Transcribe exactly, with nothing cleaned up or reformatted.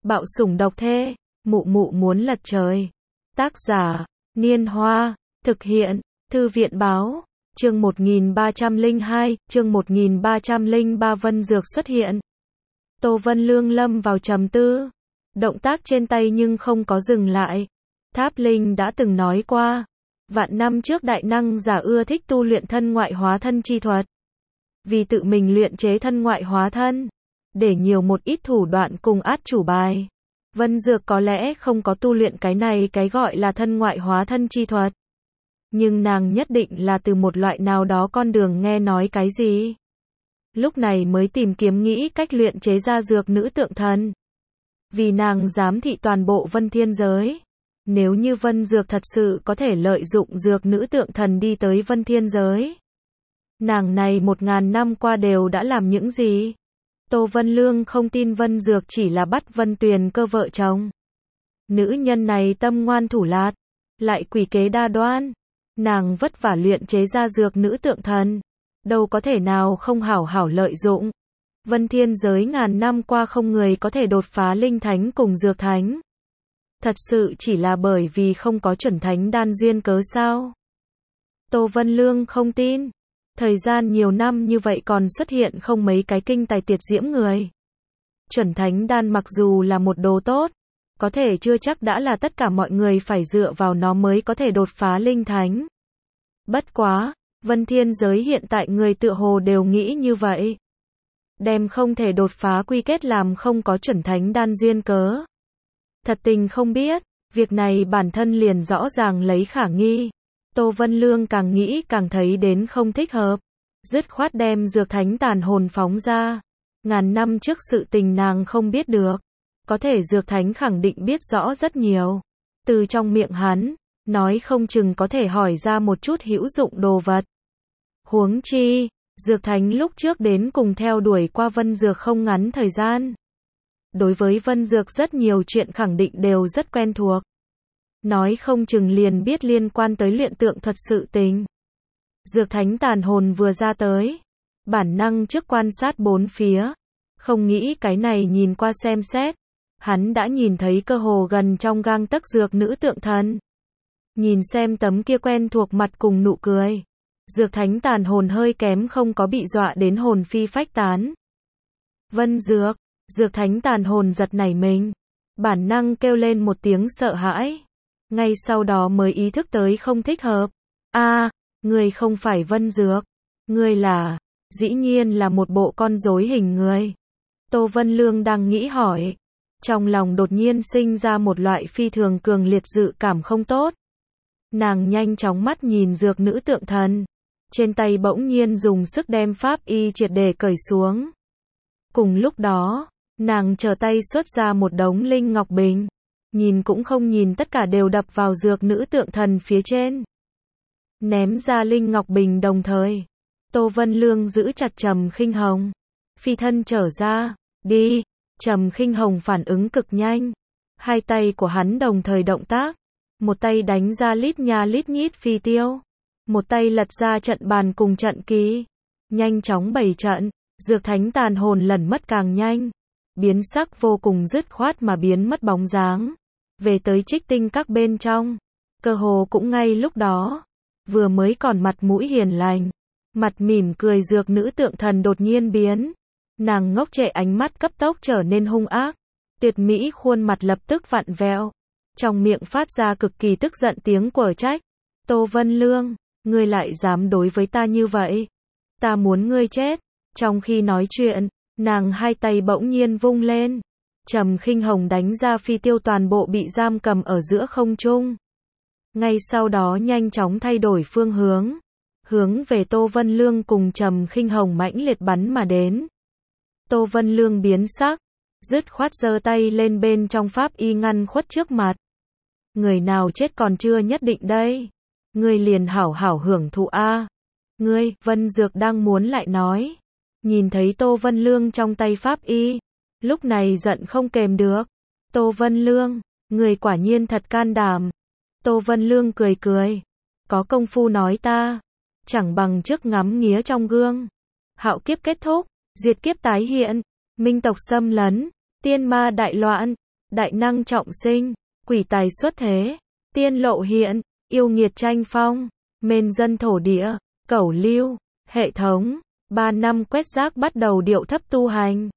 Bạo sủng độc thê, mụ mụ muốn lật trời. Tác giả, Niên Hoa, thực hiện, Thư viện báo, chương một nghìn ba trăm lẻ hai, chương một nghìn ba trăm lẻ ba Vân Dược xuất hiện. Tô Vân Lương lâm vào trầm tư, động tác trên tay nhưng không có dừng lại. Tháp Linh đã từng nói qua, vạn năm trước đại năng giả ưa thích tu luyện thân ngoại hóa thân chi thuật. Vì tự mình luyện chế thân ngoại hóa thân, để nhiều một ít thủ đoạn cùng át chủ bài. Vân Dược có lẽ không có tu luyện cái này cái gọi là thân ngoại hóa thân chi thuật. Nhưng nàng nhất định là từ một loại nào đó con đường nghe nói cái gì. Lúc này mới tìm kiếm nghĩ cách luyện chế ra dược nữ tượng thần. Vì nàng giám thị toàn bộ Vân Thiên giới. Nếu như Vân Dược thật sự có thể lợi dụng dược nữ tượng thần đi tới Vân Thiên giới. Nàng này một ngàn năm qua đều đã làm những gì? Tô Vân Lương không tin Vân Dược chỉ là bắt Vân Tuyền Cơ vợ chồng. Nữ nhân này tâm ngoan thủ lạt, lại quỷ kế đa đoan. Nàng vất vả luyện chế ra dược nữ tượng thần, đâu có thể nào không hảo hảo lợi dụng. Vân Thiên giới ngàn năm qua không người có thể đột phá linh thánh cùng dược thánh. Thật sự chỉ là bởi vì không có chuẩn thánh đan duyên cớ sao? Tô Vân Lương không tin. Thời gian nhiều năm như vậy còn xuất hiện không mấy cái kinh tài tuyệt diễm người. Chuẩn thánh đan mặc dù là một đồ tốt, có thể chưa chắc đã là tất cả mọi người phải dựa vào nó mới có thể đột phá linh thánh. Bất quá, Vân Thiên giới hiện tại người tựa hồ đều nghĩ như vậy. Đem không thể đột phá quy kết làm không có chuẩn thánh đan duyên cớ. Thật tình không biết, việc này bản thân liền rõ ràng lấy khả nghi. Tô Vân Lương càng nghĩ càng thấy đến không thích hợp. Dứt khoát đem dược thánh tàn hồn phóng ra. Ngàn năm trước sự tình nàng không biết được. Có thể dược thánh khẳng định biết rõ rất nhiều. Từ trong miệng hắn, nói không chừng có thể hỏi ra một chút hữu dụng đồ vật. Huống chi, dược thánh lúc trước đến cùng theo đuổi qua Vân Dược không ngắn thời gian. Đối với Vân Dược rất nhiều chuyện khẳng định đều rất quen thuộc. Nói không chừng liền biết liên quan tới luyện tượng thuật sự tình. Dược thánh tàn hồn vừa ra tới, bản năng trước quan sát bốn phía, không nghĩ cái này nhìn qua xem xét, hắn đã nhìn thấy cơ hồ gần trong gang tấc dược nữ tượng thần. Nhìn xem tấm kia quen thuộc mặt cùng nụ cười, dược thánh tàn hồn hơi kém không có bị dọa đến hồn phi phách tán. Vân Dược, dược thánh tàn hồn giật nảy mình, bản năng kêu lên một tiếng sợ hãi. Ngay sau đó mới ý thức tới không thích hợp. A, à, người không phải Vân Dược. Người là, dĩ nhiên là một bộ con rối hình người. Tô Vân Lương đang nghĩ hỏi. Trong lòng đột nhiên sinh ra một loại phi thường cường liệt dự cảm không tốt. Nàng nhanh chóng mắt nhìn dược nữ tượng thần. Trên tay bỗng nhiên dùng sức đem pháp y triệt để cởi xuống. Cùng lúc đó, nàng trở tay xuất ra một đống linh ngọc bình. Nhìn cũng không nhìn tất cả đều đập vào dược nữ tượng thần phía trên. Ném ra linh ngọc bình đồng thời. Tô Vân Lương giữ chặt Trầm Khinh Hồng. Phi thân trở ra, đi. Trầm Khinh Hồng phản ứng cực nhanh. Hai tay của hắn đồng thời động tác. Một tay đánh ra lít nha lít nhít phi tiêu. Một tay lật ra trận bàn cùng trận kỳ. Nhanh chóng bày trận, dược thánh tàn hồn lẩn mất càng nhanh. Biến sắc vô cùng dứt khoát mà biến mất bóng dáng. Về tới Trích Tinh các bên trong. Cơ hồ cũng ngay lúc đó. Vừa mới còn mặt mũi hiền lành. Mặt mỉm cười dược nữ tượng thần đột nhiên biến. Nàng ngốc trệ ánh mắt cấp tốc trở nên hung ác. Tuyệt mỹ khuôn mặt lập tức vặn vẹo. Trong miệng phát ra cực kỳ tức giận tiếng quở trách. Tô Vân Lương, ngươi lại dám đối với ta như vậy. Ta muốn ngươi chết. Trong khi nói chuyện, nàng hai tay bỗng nhiên vung lên. Trầm Khinh Hồng đánh ra phi tiêu toàn bộ bị giam cầm ở giữa không trung. Ngay sau đó nhanh chóng thay đổi phương hướng. Hướng về Tô Vân Lương cùng Trầm Khinh Hồng mãnh liệt bắn mà đến. Tô Vân Lương biến sắc. Dứt khoát giơ tay lên bên trong pháp y ngăn khuất trước mặt. Người nào chết còn chưa nhất định đây. Ngươi liền hảo hảo hưởng thụ a. Ngươi, Vân Dược đang muốn lại nói. Nhìn thấy Tô Vân Lương trong tay pháp y. Lúc này giận không kềm được. Tô Vân Lương, người quả nhiên thật can đảm. Tô Vân Lương cười cười. Có công phu nói ta. Chẳng bằng trước ngắm nghía trong gương. Hạo kiếp kết thúc, diệt kiếp tái hiện. Minh tộc xâm lấn, tiên ma đại loạn. đại năng trọng sinh, quỷ tài xuất thế, tiên lộ hiện, yêu nghiệt tranh phong, mên dân thổ địa, cẩu lưu, hệ thống, ba năm quét rác bắt đầu điệu thấp tu hành.